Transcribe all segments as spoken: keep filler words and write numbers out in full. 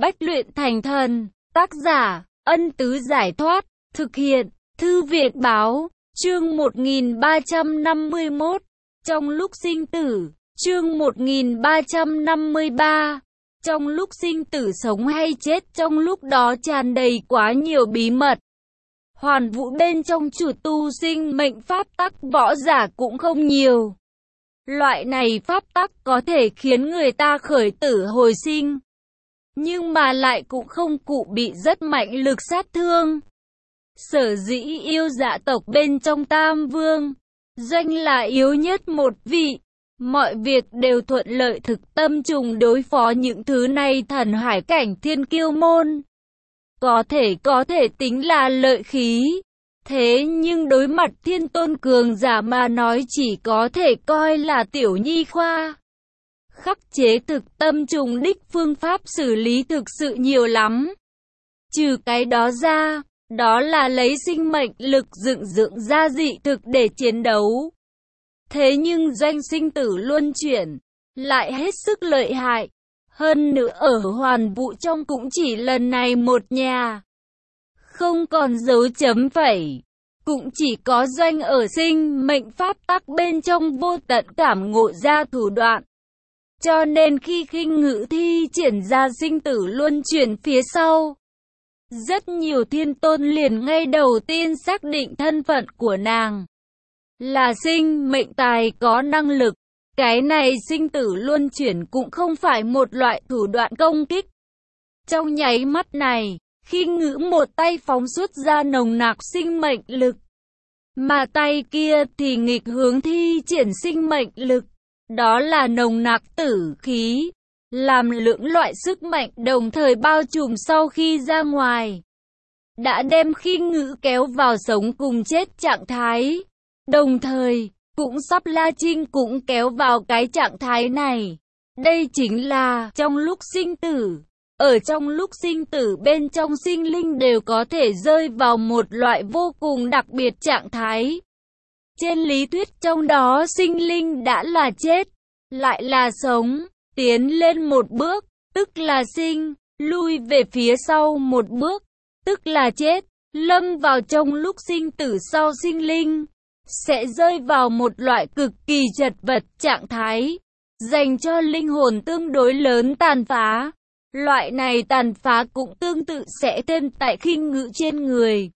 Bách luyện thành thần. Tác giả, Ân Tứ Giải Thoát. Thực hiện, Thư viện Báo. Chương một nghìn ba trăm năm mươi mốt. Trong lúc sinh tử. Chương một nghìn ba trăm năm mươi ba. Trong lúc sinh tử, sống hay chết, trong lúc đó tràn đầy quá nhiều bí mật. Hoàn vũ bên trong chủ tu sinh mệnh pháp tắc võ giả cũng không nhiều. Loại này pháp tắc có thể khiến người ta khởi tử hồi sinh, nhưng mà lại cũng không cụ bị rất mạnh lực sát thương. Sở dĩ yêu dạ tộc bên trong Tam Vương, Doanh là yếu nhất một vị. Mọi việc đều thuận lợi, thực tâm trùng đối phó những thứ này thần hải cảnh thiên kiêu môn. Có thể có thể tính là lợi khí. Thế nhưng đối mặt thiên tôn cường giả mà nói chỉ có thể coi là tiểu nhi khoa. Khắc chế thực tâm trùng đích phương pháp xử lý thực sự nhiều lắm. Trừ cái đó ra, đó là lấy sinh mệnh lực dựng dựng ra dị thực để chiến đấu. Thế nhưng Doanh sinh tử luân chuyển, lại hết sức lợi hại. Hơn nữa ở hoàn vũ trong cũng chỉ lần này một nhà. Không còn dấu chấm phẩy. Cũng chỉ có Doanh ở sinh mệnh pháp tắc bên trong vô tận cảm ngộ ra thủ đoạn. Cho nên khi khinh ngữ thi triển ra sinh tử luân chuyển phía sau, rất nhiều thiên tôn liền ngay đầu tiên xác định thân phận của nàng là sinh mệnh tài có năng lực. Cái này sinh tử luân chuyển cũng không phải một loại thủ đoạn công kích. Trong nháy mắt này, khi ngữ một tay phóng xuất ra nồng nặc sinh mệnh lực, mà tay kia thì nghịch hướng thi triển sinh mệnh lực. Đó là nồng nặc tử khí, làm lưỡng loại sức mạnh đồng thời bao trùm sau khi ra ngoài. Đã đem khi ngữ kéo vào sống cùng chết trạng thái. Đồng thời, cũng sắp La Trinh cũng kéo vào cái trạng thái này. Đây chính là trong lúc sinh tử. Ở trong lúc sinh tử bên trong sinh linh đều có thể rơi vào một loại vô cùng đặc biệt trạng thái. Trên lý thuyết trong đó sinh linh đã là chết, lại là sống, tiến lên một bước, tức là sinh, lui về phía sau một bước, tức là chết. Lâm vào trong lúc sinh tử sau sinh linh sẽ rơi vào một loại cực kỳ chật vật trạng thái, dành cho linh hồn tương đối lớn tàn phá. Loại này tàn phá cũng tương tự sẽ thêm tại khinh ngữ trên người.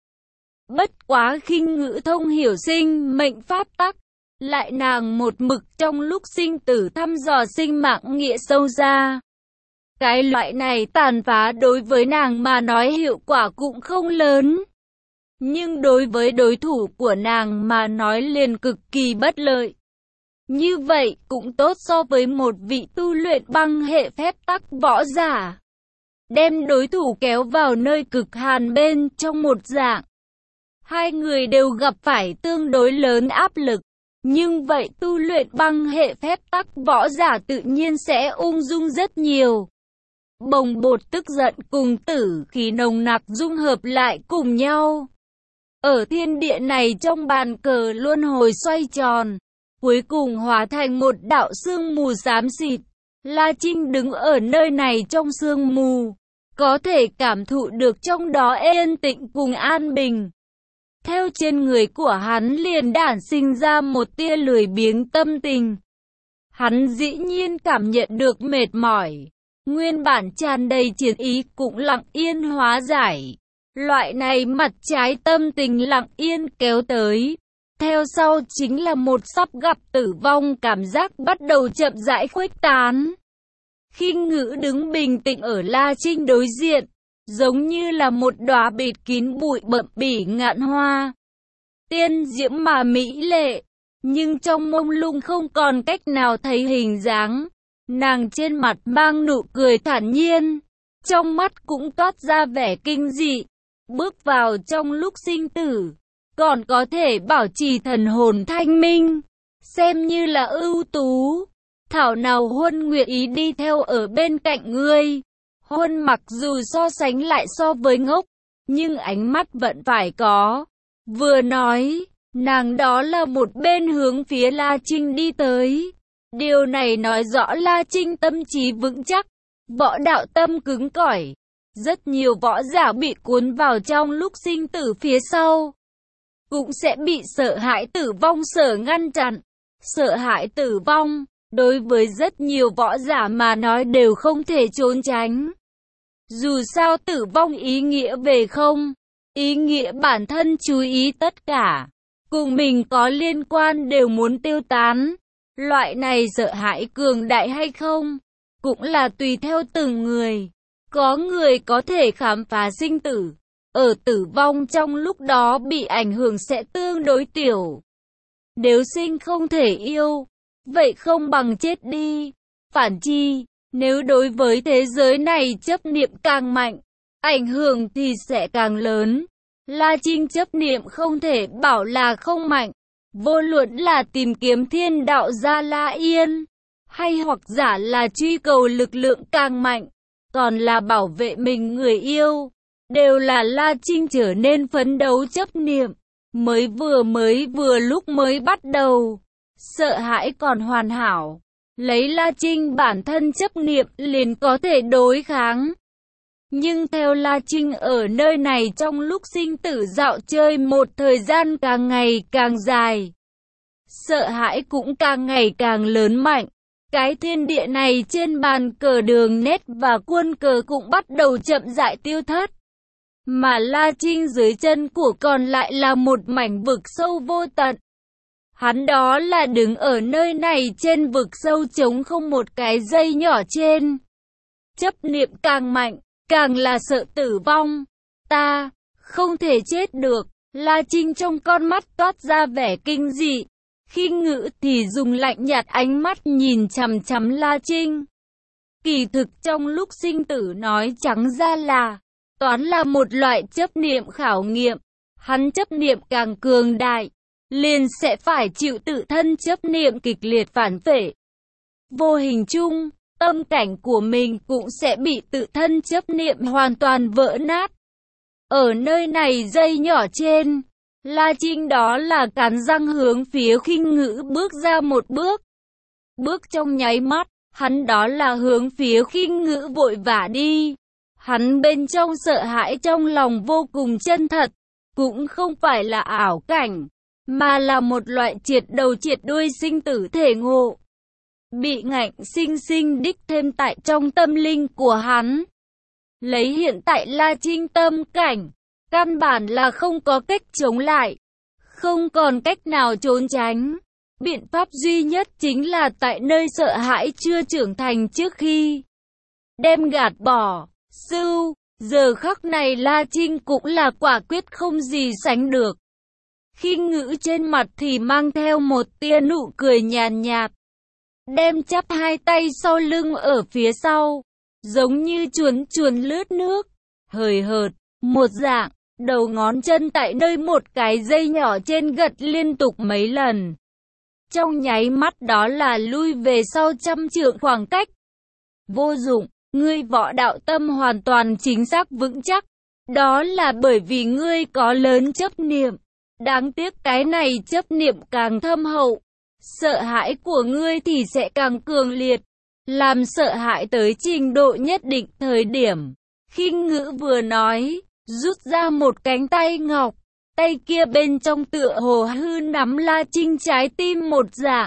Bất quá khinh ngữ thông hiểu sinh mệnh pháp tắc, lại nàng một mực trong lúc sinh tử thăm dò sinh mạng nghĩa sâu ra. Cái loại này tàn phá đối với nàng mà nói hiệu quả cũng không lớn. Nhưng đối với đối thủ của nàng mà nói liền cực kỳ bất lợi. Như vậy cũng tốt so với một vị tu luyện băng hệ phép tắc võ giả. Đem đối thủ kéo vào nơi cực hàn bên trong một dạng. Hai người đều gặp phải tương đối lớn áp lực. Nhưng vậy tu luyện băng hệ phép tắc võ giả tự nhiên sẽ ung dung rất nhiều. Bồng bột tức giận cùng tử khí nồng nặc dung hợp lại cùng nhau. Ở thiên địa này trong bàn cờ luân hồi xoay tròn, cuối cùng hóa thành một đạo sương mù xám xịt. La Trinh đứng ở nơi này trong sương mù, có thể cảm thụ được trong đó yên tĩnh cùng an bình. Theo trên người của hắn liền đản sinh ra một tia lười biếng tâm tình. Hắn dĩ nhiên cảm nhận được mệt mỏi, nguyên bản tràn đầy chiến ý cũng lặng yên hóa giải. Loại này mặt trái tâm tình lặng yên kéo tới. Theo sau chính là một sắp gặp tử vong cảm giác bắt đầu chậm rãi khuếch tán. Khinh ngữ đứng bình tĩnh ở La Trinh đối diện, giống như là một đóa bịt kín bụi bậm bỉ ngạn hoa. Tiên diễm mà mỹ lệ, nhưng trong mông lung không còn cách nào thấy hình dáng. Nàng trên mặt mang nụ cười thản nhiên, trong mắt cũng toát ra vẻ kinh dị. Bước vào trong lúc sinh tử, còn có thể bảo trì thần hồn thanh minh, xem như là ưu tú. Thảo nào Huân nguyện ý đi theo ở bên cạnh ngươi. Huân mặc dù so sánh lại so với ngốc, nhưng ánh mắt vẫn phải có. Vừa nói, nàng đó là một bên hướng phía La Trinh đi tới. Điều này nói rõ La Trinh tâm trí vững chắc, Võ đạo tâm cứng cỏi. Rất nhiều võ giả bị cuốn vào trong lúc sinh tử phía sau, cũng sẽ bị sợ hãi tử vong sở ngăn chặn. Sợ hãi tử vong, đối với rất nhiều võ giả mà nói đều không thể trốn tránh. Dù sao tử vong ý nghĩa về không, ý nghĩa bản thân chú ý tất cả, cùng mình có liên quan đều muốn tiêu tán. Loại này sợ hãi cường đại hay không, cũng là tùy theo từng người. Có người có thể khám phá sinh tử, ở tử vong trong lúc đó bị ảnh hưởng sẽ tương đối tiểu. Nếu sinh không thể yêu, vậy không bằng chết đi. Phản chi, nếu đối với thế giới này chấp niệm càng mạnh, ảnh hưởng thì sẽ càng lớn. La Trinh chấp niệm không thể bảo là không mạnh. Vô luận là tìm kiếm thiên đạo gia La Yên, hay hoặc giả là truy cầu lực lượng càng mạnh, còn là bảo vệ mình người yêu, đều là La Trinh trở nên phấn đấu chấp niệm. Mới vừa mới vừa lúc mới bắt đầu, sợ hãi còn hoàn hảo, lấy La Trinh bản thân chấp niệm liền có thể đối kháng. Nhưng theo La Trinh ở nơi này trong lúc sinh tử dạo chơi một thời gian càng ngày càng dài, sợ hãi cũng càng ngày càng lớn mạnh. Cái thiên địa này trên bàn cờ đường nét và quân cờ cũng bắt đầu chậm rãi tiêu thất. Mà La Trinh dưới chân của còn lại là một mảnh vực sâu vô tận. Hắn đó là đứng ở nơi này trên vực sâu trống không một cái dây nhỏ trên. Chấp niệm càng mạnh, càng là sợ tử vong. Ta, không thể chết được. La Trinh trong con mắt toát ra vẻ kinh dị. Khi ngữ thì dùng lạnh nhạt ánh mắt nhìn chằm chằm La Trinh. Kỳ thực trong lúc sinh tử nói trắng ra là, toán là một loại chấp niệm khảo nghiệm. Hắn chấp niệm càng cường đại, liền sẽ phải chịu tự thân chấp niệm kịch liệt phản phệ. Vô hình chung, tâm cảnh của mình cũng sẽ bị tự thân chấp niệm hoàn toàn vỡ nát. Ở nơi này dây nhỏ trên, La Trinh đó là cắn răng hướng phía Khinh Ngữ bước ra một bước. Bước trong nháy mắt, hắn đó là hướng phía Khinh Ngữ vội vã đi. Hắn bên trong sợ hãi trong lòng vô cùng chân thật, cũng không phải là ảo cảnh, mà là một loại triệt đầu triệt đuôi sinh tử thể ngộ. Bị ngạnh sinh sinh đích thêm tại trong tâm linh của hắn. Lấy hiện tại La Trinh tâm cảnh, căn bản là không có cách chống lại, không còn cách nào trốn tránh. Biện pháp duy nhất chính là tại nơi sợ hãi chưa trưởng thành trước khi đem gạt bỏ. Sưu, giờ khắc này La Trinh cũng là quả quyết không gì sánh được. Khinh Ngữ trên mặt thì mang theo một tia nụ cười nhàn nhạt, đem chắp hai tay sau lưng ở phía sau, giống như chuồn chuồn lướt nước, hời hợt, một dạng, đầu ngón chân tại nơi một cái dây nhỏ trên gật liên tục mấy lần. Trong nháy mắt đó là lui về sau trăm trượng khoảng cách. Vô dụng, ngươi võ đạo tâm hoàn toàn chính xác vững chắc, đó là bởi vì ngươi có lớn chấp niệm. Đáng tiếc cái này chấp niệm càng thâm hậu, sợ hãi của ngươi thì sẽ càng cường liệt, làm sợ hãi tới trình độ nhất định. Thời điểm Khinh Ngữ vừa nói, rút ra một cánh tay ngọc, tay kia bên trong tựa hồ hư nắm La Trinh trái tim một dạng.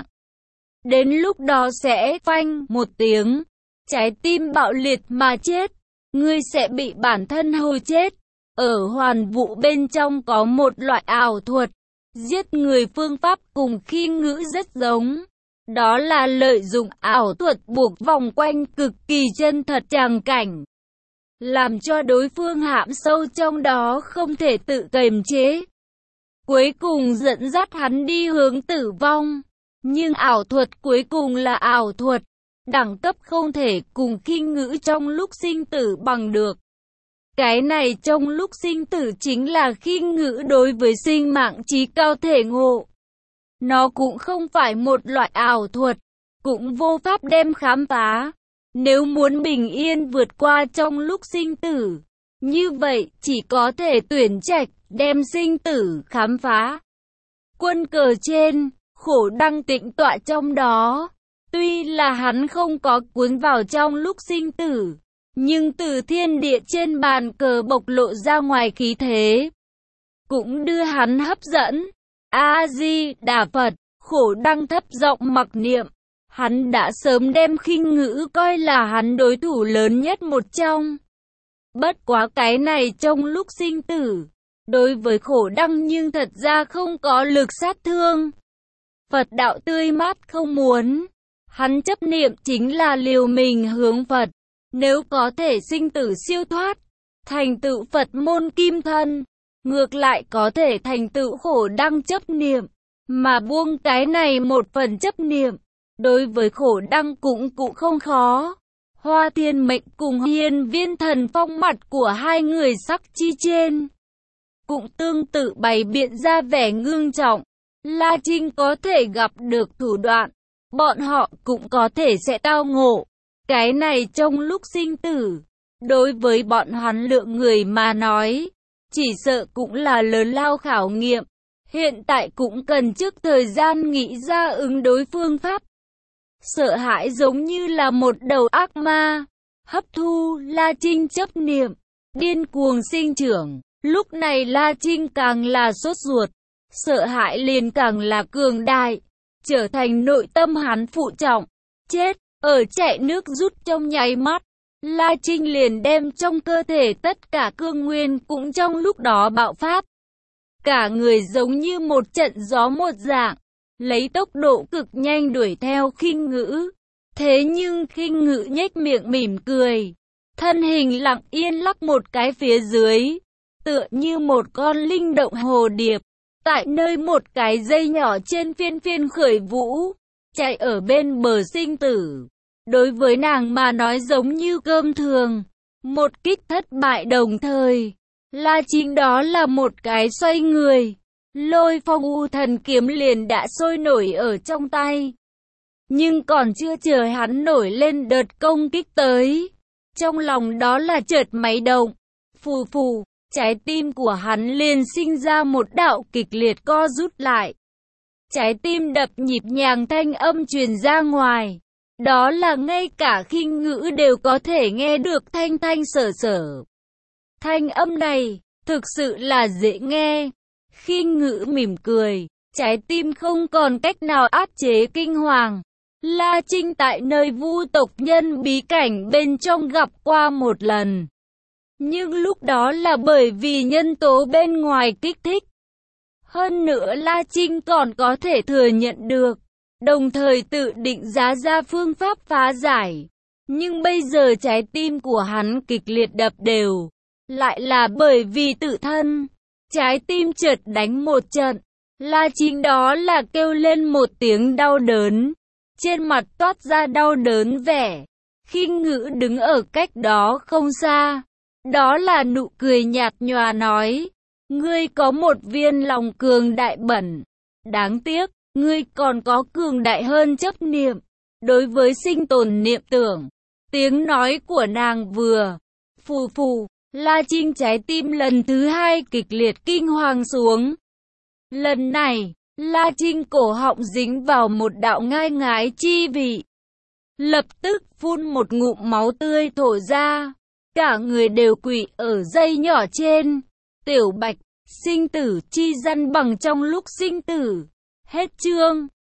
Đến lúc đó sẽ phanh một tiếng, trái tim bạo liệt mà chết, ngươi sẽ bị bản thân hồi chết. Ở hoàn vũ bên trong có một loại ảo thuật, giết người phương pháp cùng Khinh Ngữ rất giống. Đó là lợi dụng ảo thuật buộc vòng quanh cực kỳ chân thật tràng cảnh, làm cho đối phương hãm sâu trong đó không thể tự kiềm chế, cuối cùng dẫn dắt hắn đi hướng tử vong. Nhưng ảo thuật cuối cùng là ảo thuật, đẳng cấp không thể cùng Khinh Ngữ trong lúc sinh tử bằng được. Cái này trong lúc sinh tử chính là Khinh Ngữ đối với sinh mạng chí cao thể ngộ. Nó cũng không phải một loại ảo thuật, cũng vô pháp đem khám phá. Nếu muốn bình yên vượt qua trong lúc sinh tử, như vậy chỉ có thể tuyển trạch đem sinh tử khám phá. Quân cờ trên, Khổ Đăng tĩnh tọa trong đó, Tuy là hắn không có cuốn vào trong lúc sinh tử, nhưng từ thiên địa trên bàn cờ bộc lộ ra ngoài khí thế, cũng đưa hắn hấp dẫn. A-di-đà Phật, Khổ Đăng thấp giọng mặc niệm. Hắn đã sớm đem Khinh Ngữ coi là hắn đối thủ lớn nhất một trong. Bất quá cái này trong lúc sinh tử, đối với Khổ Đăng nhưng thật ra không có lực sát thương. Phật đạo tươi mát không muốn. Hắn chấp niệm chính là liều mình hướng Phật. Nếu có thể sinh tử siêu thoát, thành tựu Phật môn kim thân, ngược lại có thể thành tựu Khổ Đăng chấp niệm, mà buông cái này một phần chấp niệm, đối với Khổ Đăng cũng cũng không khó. Hoa Thiên Mệnh cùng Hiên Viên Thần Phong mặt của hai người sắc chi trên, cũng tương tự bày biện ra vẻ ngưng trọng. La Trinh có thể gặp được thủ đoạn, bọn họ cũng có thể sẽ tao ngộ. Cái này trong lúc sinh tử, đối với bọn hắn lượng người mà nói, chỉ sợ cũng là lớn lao khảo nghiệm. Hiện tại cũng cần trước thời gian nghĩ ra ứng đối phương pháp. Sợ hãi giống như là một đầu ác ma, hấp thu La Trinh chấp niệm, điên cuồng sinh trưởng. Lúc này La Trinh càng là sốt ruột, sợ hãi liền càng là cường đại, trở thành nội tâm hắn phụ trọng. Chết, ở chạy nước rút trong nháy mắt, La Trinh liền đem trong cơ thể tất cả cương nguyên cũng trong lúc đó bạo phát. Cả người giống như một trận gió một dạng, lấy tốc độ cực nhanh đuổi theo Khinh Ngữ. Thế nhưng Khinh Ngữ nhếch miệng mỉm cười, thân hình lặng yên lắc một cái phía dưới, tựa như một con linh động hồ điệp, tại nơi một cái dây nhỏ trên phiên phiên khởi vũ, chạy ở bên bờ sinh tử. Đối với nàng mà nói giống như cơm thường, một kích thất bại đồng thời. La Trinh đó là một cái xoay người, Lôi Phong U Thần kiếm liền đã sôi nổi ở trong tay. Nhưng còn chưa chờ hắn nổi lên đợt công kích tới, trong lòng đó là chợt máy động, phù phù, trái tim của hắn liền sinh ra một đạo kịch liệt co rút lại. Trái tim đập nhịp nhàng thanh âm truyền ra ngoài, đó là ngay cả Khinh Ngữ đều có thể nghe được thanh thanh sở sở. Thanh âm này, thực sự là dễ nghe. Khinh Ngữ mỉm cười, trái tim không còn cách nào áp chế kinh hoàng. La Trinh tại nơi Vu tộc nhân bí cảnh bên trong gặp qua một lần. Nhưng lúc đó là bởi vì nhân tố bên ngoài kích thích. Hơn nữa La Trinh còn có thể thừa nhận được, đồng thời tự định giá ra phương pháp phá giải. Nhưng bây giờ trái tim của hắn kịch liệt đập đều, lại là bởi vì tự thân. Trái tim chợt đánh một trận, La Trinh đó là kêu lên một tiếng đau đớn, trên mặt toát ra đau đớn vẻ. Khinh Ngữ đứng ở cách đó không xa, đó là nụ cười nhạt nhòa nói, ngươi có một viên lòng cường đại bẩn, đáng tiếc, ngươi còn có cường đại hơn chấp niệm, đối với sinh tồn niệm tưởng. Tiếng nói của nàng vừa phù phù, La Trinh trái tim lần thứ hai kịch liệt kinh hoàng xuống. Lần này, La Trinh cổ họng dính vào một đạo ngai ngái chi vị. Lập tức phun một ngụm máu tươi thổ ra, cả người đều quỵ ở dây nhỏ trên. Tiểu Bạch, sinh tử chi gian bằng trong lúc sinh tử. Hết chương.